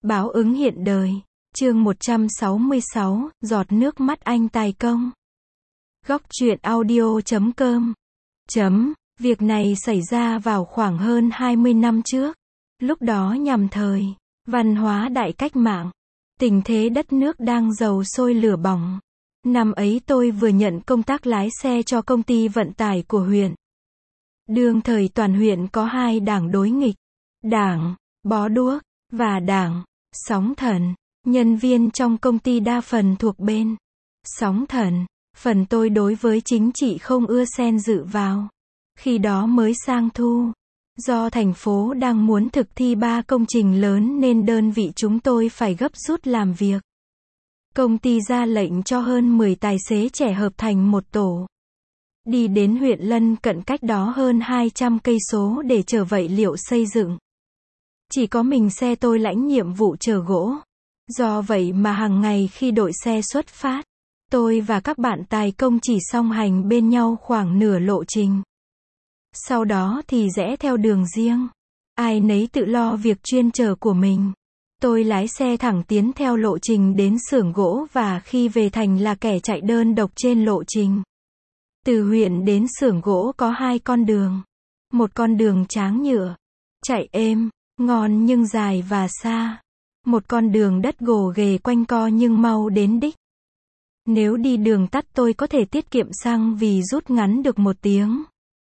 Báo ứng hiện đời. Chương 166, giọt nước mắt anh tài công. Góc truyện audio.com. Việc này xảy ra vào khoảng hơn 20 năm trước. Lúc đó nhằm thời văn hóa đại cách mạng, tình thế đất nước đang dầu sôi lửa bỏng. Năm ấy tôi vừa nhận công tác lái xe cho công ty vận tải của huyện. Đương thời toàn huyện có hai đảng đối nghịch, đảng bó đuốc và đảng sóng thần. Nhân viên trong công ty đa phần thuộc bên sóng thần. Phần tôi đối với chính trị không ưa xen dự vào. Khi đó mới sang thu. Do thành phố đang muốn thực thi 3 công trình lớn nên đơn vị chúng tôi phải gấp rút làm việc. Công ty ra lệnh cho hơn 10 tài xế trẻ hợp thành một tổ. Đi đến huyện lân cận cách đó hơn 200 cây số để chở vật liệu xây dựng. Chỉ có mình xe tôi lãnh nhiệm vụ chở gỗ. Do vậy mà hàng ngày khi đội xe xuất phát, tôi và các bạn tài công chỉ song hành bên nhau khoảng nửa lộ trình. Sau đó thì rẽ theo đường riêng. Ai nấy tự lo việc chuyên chở của mình. Tôi lái xe thẳng tiến theo lộ trình đến xưởng gỗ và khi về thành là kẻ chạy đơn độc trên lộ trình. Từ huyện đến xưởng gỗ có 2 con đường. Một con đường tráng nhựa, chạy êm, ngon nhưng dài và xa. Một con đường đất gồ ghề quanh co nhưng mau đến đích. Nếu đi đường tắt tôi có thể tiết kiệm xăng vì rút ngắn được 1 tiếng.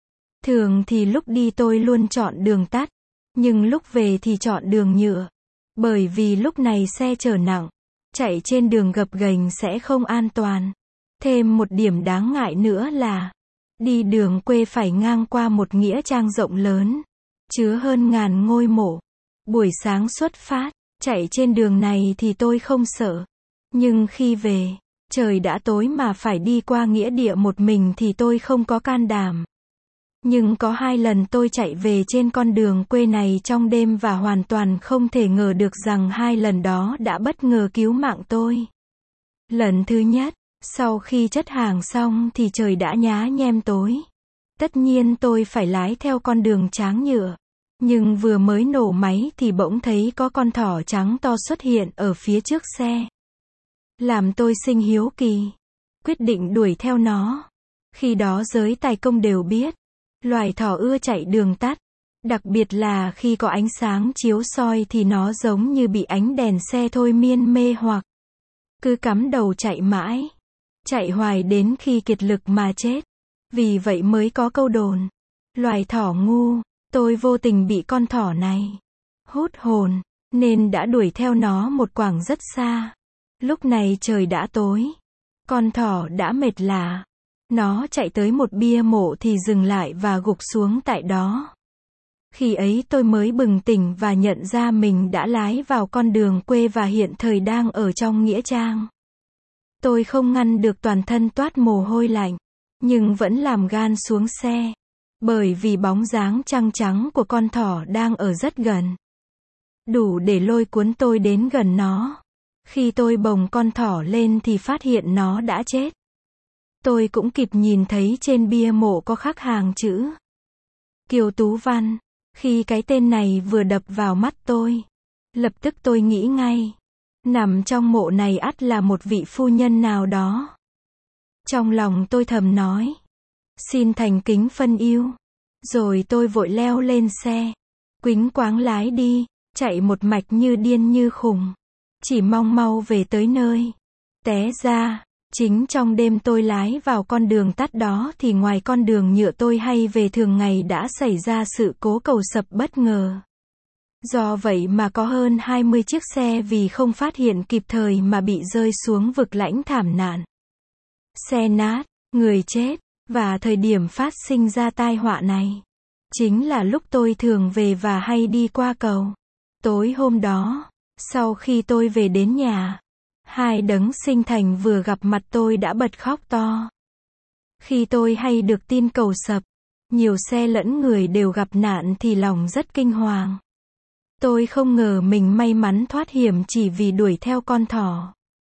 Thường thì lúc đi tôi luôn chọn đường tắt, nhưng lúc về thì chọn đường nhựa. Bởi vì lúc này xe chở nặng, chạy trên đường gập ghềnh sẽ không an toàn. Thêm một điểm đáng ngại nữa là, đi đường quê phải ngang qua một nghĩa trang rộng lớn, chứa hơn ngàn ngôi mộ. Buổi sáng xuất phát, chạy trên đường này thì tôi không sợ. Nhưng khi về, trời đã tối mà phải đi qua nghĩa địa một mình thì tôi không có can đảm. Nhưng có 2 lần tôi chạy về trên con đường quê này trong đêm và hoàn toàn không thể ngờ được rằng 2 lần đó đã bất ngờ cứu mạng tôi. Lần thứ nhất, sau khi chất hàng xong thì trời đã nhá nhem tối. Tất nhiên tôi phải lái theo con đường tráng nhựa. Nhưng vừa mới nổ máy thì bỗng thấy có con thỏ trắng to xuất hiện ở phía trước xe. Làm tôi sinh hiếu kỳ. Quyết định đuổi theo nó. Khi đó giới tài công đều biết. Loài thỏ ưa chạy đường tắt. Đặc biệt là khi có ánh sáng chiếu soi thì nó giống như bị ánh đèn xe thôi miên mê hoặc. Cứ cắm đầu chạy mãi. Chạy hoài đến khi kiệt lực mà chết. Vì vậy mới có câu đồn. Loài thỏ ngu. Tôi vô tình bị con thỏ này hút hồn, nên đã đuổi theo nó một quãng rất xa. Lúc này trời đã tối. Con thỏ đã mệt lả. Nó chạy tới một bia mộ thì dừng lại và gục xuống tại đó. Khi ấy tôi mới bừng tỉnh và nhận ra mình đã lái vào con đường quê và hiện thời đang ở trong nghĩa trang. Tôi không ngăn được toàn thân toát mồ hôi lạnh, nhưng vẫn làm gan xuống xe. Bởi vì bóng dáng trăng trắng của con thỏ đang ở rất gần. Đủ để lôi cuốn tôi đến gần nó. Khi tôi bồng con thỏ lên thì phát hiện nó đã chết. Tôi cũng kịp nhìn thấy trên bia mộ có khắc hàng chữ Kiều Tú Văn. Khi cái tên này vừa đập vào mắt tôi, lập tức tôi nghĩ ngay. Nằm trong mộ này ắt là một vị phu nhân nào đó. Trong lòng tôi thầm nói. Xin thành kính phân yêu. Rồi tôi vội leo lên xe. Quýnh quáng lái đi. Chạy một mạch như điên như khùng. Chỉ mong mau về tới nơi. Té ra, chính trong đêm tôi lái vào con đường tắt đó thì ngoài con đường nhựa tôi hay về thường ngày đã xảy ra sự cố cầu sập bất ngờ. Do vậy mà có hơn 20 chiếc xe vì không phát hiện kịp thời mà bị rơi xuống vực lãnh thảm nạn. Xe nát, người chết. Và thời điểm phát sinh ra tai họa này, chính là lúc tôi thường về và hay đi qua cầu. Tối hôm đó, sau khi tôi về đến nhà, 2 đấng sinh thành vừa gặp mặt tôi đã bật khóc to. Khi tôi hay được tin cầu sập, nhiều xe lẫn người đều gặp nạn thì lòng rất kinh hoàng. Tôi không ngờ mình may mắn thoát hiểm chỉ vì đuổi theo con thỏ.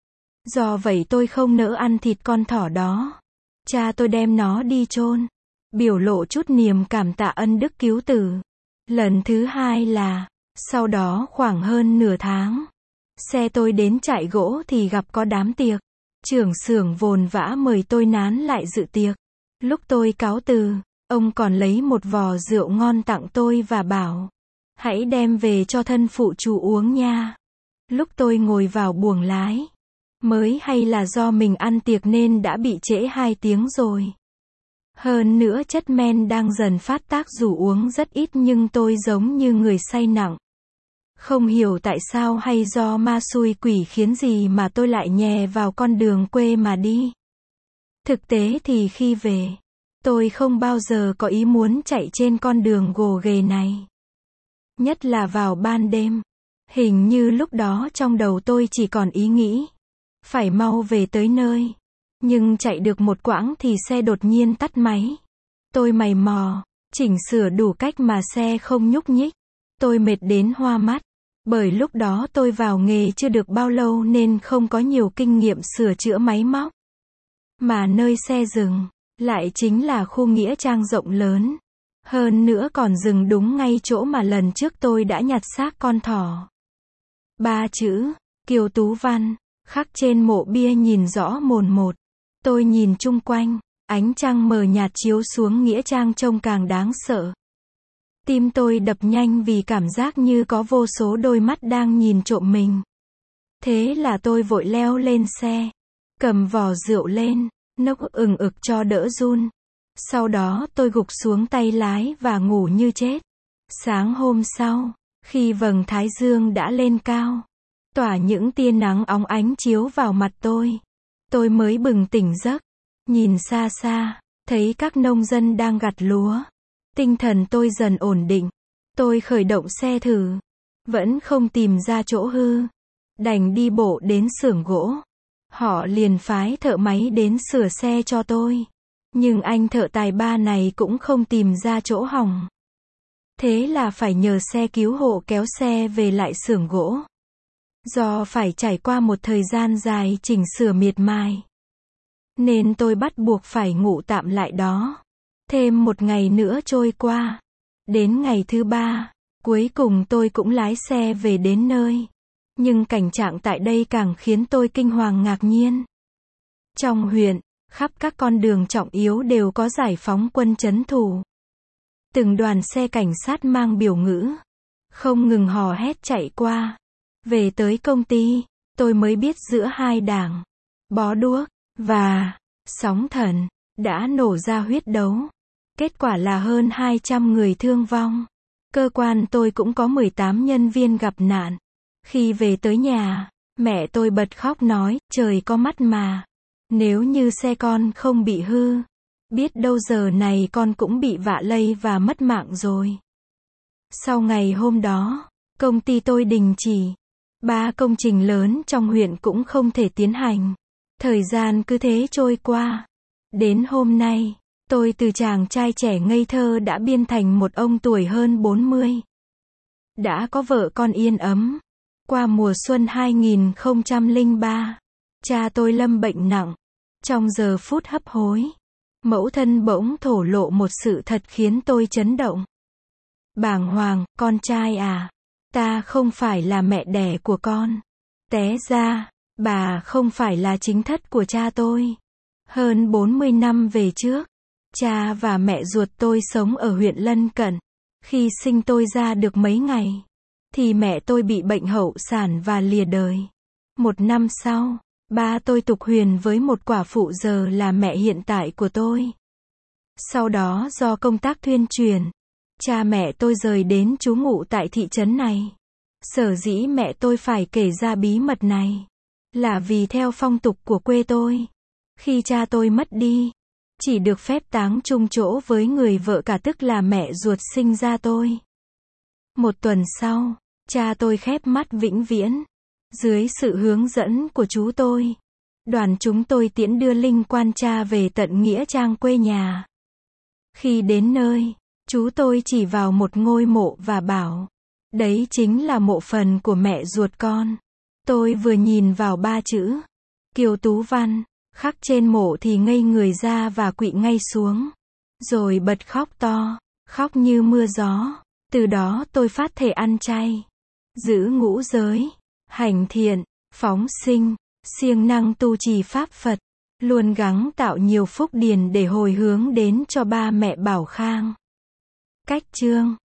Do vậy tôi không nỡ ăn thịt con thỏ đó. Cha tôi đem nó đi chôn, biểu lộ chút niềm cảm tạ ân đức cứu tử. Lần thứ 2 là, sau đó khoảng hơn nửa tháng, Xe tôi đến trại gỗ thì gặp có đám tiệc. Trưởng xưởng vồn vã mời tôi nán lại dự tiệc. Lúc tôi cáo từ, ông còn lấy một vò rượu ngon tặng tôi và bảo, hãy đem về cho thân phụ chú uống nha. Lúc tôi ngồi vào buồng lái, mới hay là do mình ăn tiệc nên đã bị trễ 2 tiếng rồi. Hơn nữa chất men đang dần phát tác dù uống rất ít nhưng tôi giống như người say nặng. Không hiểu tại sao hay do ma xui quỷ khiến gì mà tôi lại nhè vào con đường quê mà đi. Thực tế thì khi về, tôi không bao giờ có ý muốn chạy trên con đường gồ ghề này. Nhất là vào ban đêm. Hình như lúc đó trong đầu tôi chỉ còn ý nghĩ phải mau về tới nơi. Nhưng chạy được một quãng thì xe đột nhiên tắt máy. Tôi mày mò, chỉnh sửa đủ cách mà xe không nhúc nhích. Tôi mệt đến hoa mắt. Bởi lúc đó tôi vào nghề chưa được bao lâu nên không có nhiều kinh nghiệm sửa chữa máy móc. Mà nơi xe dừng, lại chính là khu nghĩa trang rộng lớn. Hơn nữa còn dừng đúng ngay chỗ mà lần trước tôi đã nhặt xác con thỏ. 3 chữ, Kiều Tú Văn, khắc trên mộ bia nhìn rõ mồn một. Tôi nhìn chung quanh, ánh trăng mờ nhạt chiếu xuống nghĩa trang trông càng đáng sợ. Tim tôi đập nhanh vì cảm giác như có vô số đôi mắt đang nhìn trộm mình. Thế là tôi vội leo lên xe, cầm vò rượu lên, nốc ừng ực cho đỡ run. Sau đó tôi gục xuống tay lái và ngủ như chết. Sáng hôm sau, khi vầng thái dương đã lên cao, tỏa những tia nắng óng ánh chiếu vào mặt tôi mới bừng tỉnh giấc. Nhìn xa xa, thấy các nông dân đang gặt lúa. Tinh thần tôi dần ổn định. Tôi khởi động xe thử. Vẫn không tìm ra chỗ hư. Đành đi bộ đến xưởng gỗ. Họ liền phái thợ máy đến sửa xe cho tôi. Nhưng anh thợ tài ba này cũng không tìm ra chỗ hỏng. Thế là phải nhờ xe cứu hộ kéo xe về lại xưởng gỗ. Do phải trải qua một thời gian dài chỉnh sửa miệt mài, nên tôi bắt buộc phải ngủ tạm lại đó. Thêm một ngày nữa trôi qua. Đến ngày thứ 3, cuối cùng tôi cũng lái xe về đến nơi. Nhưng cảnh trạng tại đây càng khiến tôi kinh hoàng ngạc nhiên. Trong huyện, khắp các con đường trọng yếu đều có giải phóng quân trấn thủ. Từng đoàn xe cảnh sát mang biểu ngữ, không ngừng hò hét chạy qua. Về tới công ty, tôi mới biết giữa hai đảng, bó đuốc và sóng thần, đã nổ ra huyết đấu. Kết quả là hơn 200 người thương vong. Cơ quan tôi cũng có 18 nhân viên gặp nạn. Khi về tới nhà, mẹ tôi bật khóc nói, trời có mắt mà. Nếu như xe con không bị hư, biết đâu giờ này con cũng bị vạ lây và mất mạng rồi. Sau ngày hôm đó, công ty tôi đình chỉ. 3 công trình lớn trong huyện cũng không thể tiến hành. Thời gian cứ thế trôi qua. Đến hôm nay, tôi từ chàng trai trẻ ngây thơ đã biến thành một ông tuổi hơn 40. Đã có vợ con yên ấm. Qua mùa xuân 2003, cha tôi lâm bệnh nặng. Trong giờ phút hấp hối, mẫu thân bỗng thổ lộ một sự thật khiến tôi chấn động. Bàng hoàng, con trai à, ta không phải là mẹ đẻ của con. Té ra, bà không phải là chính thất của cha tôi. Hơn 40 năm về trước, cha và mẹ ruột tôi sống ở huyện lân cận. Khi sinh tôi ra được mấy ngày, thì mẹ tôi bị bệnh hậu sản và lìa đời. 1 năm sau, ba tôi tục huyền với một quả phụ giờ là mẹ hiện tại của tôi. Sau đó do công tác tuyên truyền, cha mẹ tôi rời đến trú ngụ tại thị trấn này. Sở dĩ mẹ tôi phải kể ra bí mật này, là vì theo phong tục của quê tôi, khi cha tôi mất đi, chỉ được phép táng chung chỗ với người vợ cả tức là mẹ ruột sinh ra tôi. 1 tuần sau, cha tôi khép mắt vĩnh viễn. Dưới sự hướng dẫn của chú tôi, đoàn chúng tôi tiễn đưa linh quan cha về tận nghĩa trang quê nhà. Khi đến nơi, chú tôi chỉ vào một ngôi mộ và bảo, đấy chính là mộ phần của mẹ ruột con. Tôi vừa nhìn vào 3 chữ, Kiều Tú Văn, khắc trên mộ thì ngây người ra và quỵ ngay xuống. Rồi bật khóc to, khóc như mưa gió. Từ đó tôi phát thệ ăn chay, giữ ngũ giới, hành thiện, phóng sinh, siêng năng tu trì pháp Phật, luôn gắng tạo nhiều phúc điền để hồi hướng đến cho ba mẹ Bảo Khang. Cách chương